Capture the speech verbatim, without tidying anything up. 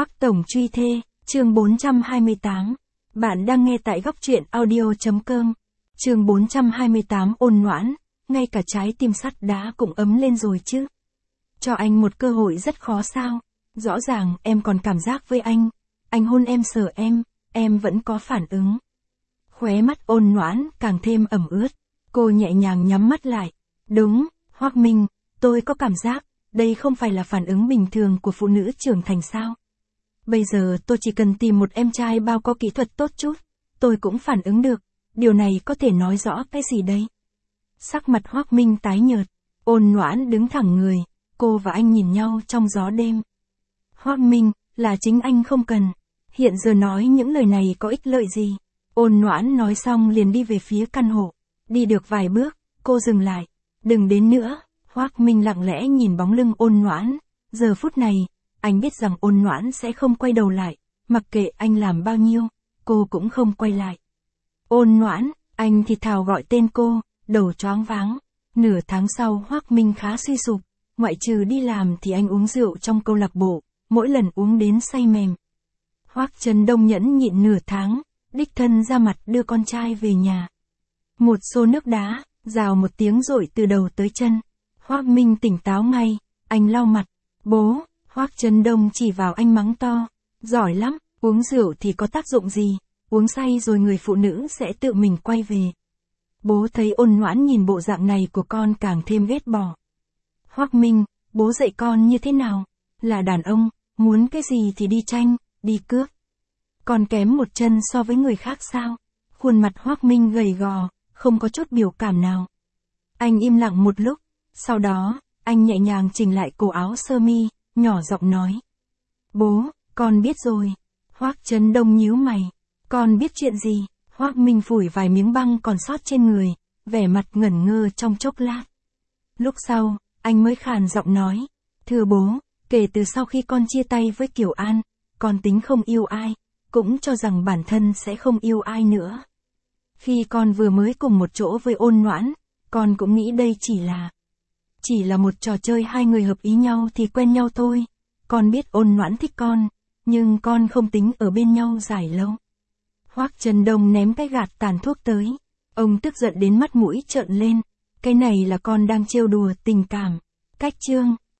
Hoắc Tổng truy thê, chương bốn trăm hai mươi tám. Bạn đang nghe tại góc truyện audio.com. Chương bốn trăm hai mươi tám ôn noãn, ngay cả trái tim sắt đá cũng ấm lên rồi chứ. Cho anh một cơ hội rất khó sao? Rõ ràng em còn cảm giác với anh. Anh hôn em sờ em, em vẫn có phản ứng. Khóe mắt ôn noãn càng thêm ẩm ướt. Cô nhẹ nhàng nhắm mắt lại. Đúng, Hoắc Minh, tôi có cảm giác, đây không phải là phản ứng bình thường của phụ nữ trưởng thành sao? Bây giờ tôi chỉ cần tìm một em trai bao có kỹ thuật tốt chút, tôi cũng phản ứng được. Điều này có thể nói rõ cái gì đây? Sắc mặt Hoắc Minh tái nhợt, ôn noãn đứng thẳng người, cô và anh nhìn nhau trong gió đêm. Hoắc Minh, là chính anh không cần. Hiện giờ nói những lời này có ích lợi gì? Ôn noãn nói xong liền đi về phía căn hộ. Đi được vài bước, cô dừng lại. Đừng đến nữa. Hoắc Minh lặng lẽ nhìn bóng lưng ôn noãn. Giờ phút này, anh biết rằng ôn noãn sẽ không quay đầu lại. Mặc kệ anh làm bao nhiêu, cô cũng không quay lại. Ôn noãn, anh thì thào gọi tên cô, đầu choáng váng. Nửa tháng sau Hoắc Minh khá suy sụp. Ngoại trừ đi làm thì anh uống rượu trong câu lạc bộ, mỗi lần uống đến say mềm. Hoắc Trấn Đông nhẫn nhịn nửa tháng, đích thân ra mặt đưa con trai về nhà. Một xô nước đá, rào một tiếng rội từ đầu tới chân. Hoắc Minh tỉnh táo ngay, anh lau mặt. Bố, Hoắc Trấn Đông chỉ vào anh mắng to. Giỏi lắm, uống rượu thì có tác dụng gì, uống say rồi người phụ nữ sẽ tự mình quay về. Bố thấy ôn noãn nhìn bộ dạng này của con càng thêm ghét bỏ. Hoắc Minh, bố dạy con như thế nào? Là đàn ông, muốn cái gì thì đi tranh, đi cướp. Còn kém một chân so với người khác sao? Khuôn mặt Hoắc Minh gầy gò, không có chút biểu cảm nào. Anh im lặng một lúc, sau đó, anh nhẹ nhàng chỉnh lại cổ áo sơ mi, nhỏ giọng nói. Bố, con biết rồi. Hoắc Trấn Đông nhíu mày. Con biết chuyện gì? Hoắc Minh phủi vài miếng băng còn sót trên người, vẻ mặt ngẩn ngơ trong chốc lát. Lúc sau, anh mới khàn giọng nói. Thưa bố, kể từ sau khi con chia tay với Kiều An, con tính không yêu ai, cũng cho rằng bản thân sẽ không yêu ai nữa. Khi con vừa mới cùng một chỗ với ôn noãn, con cũng nghĩ đây chỉ là... Chỉ là một trò chơi hai người hợp ý nhau thì quen nhau thôi. Con biết ôn noãn thích con, nhưng con không tính ở bên nhau dài lâu. Hoắc Trấn Đông ném cái gạt tàn thuốc tới. Ông tức giận đến mắt mũi trợn lên. Cái này là con đang trêu đùa tình cảm. Cách chương.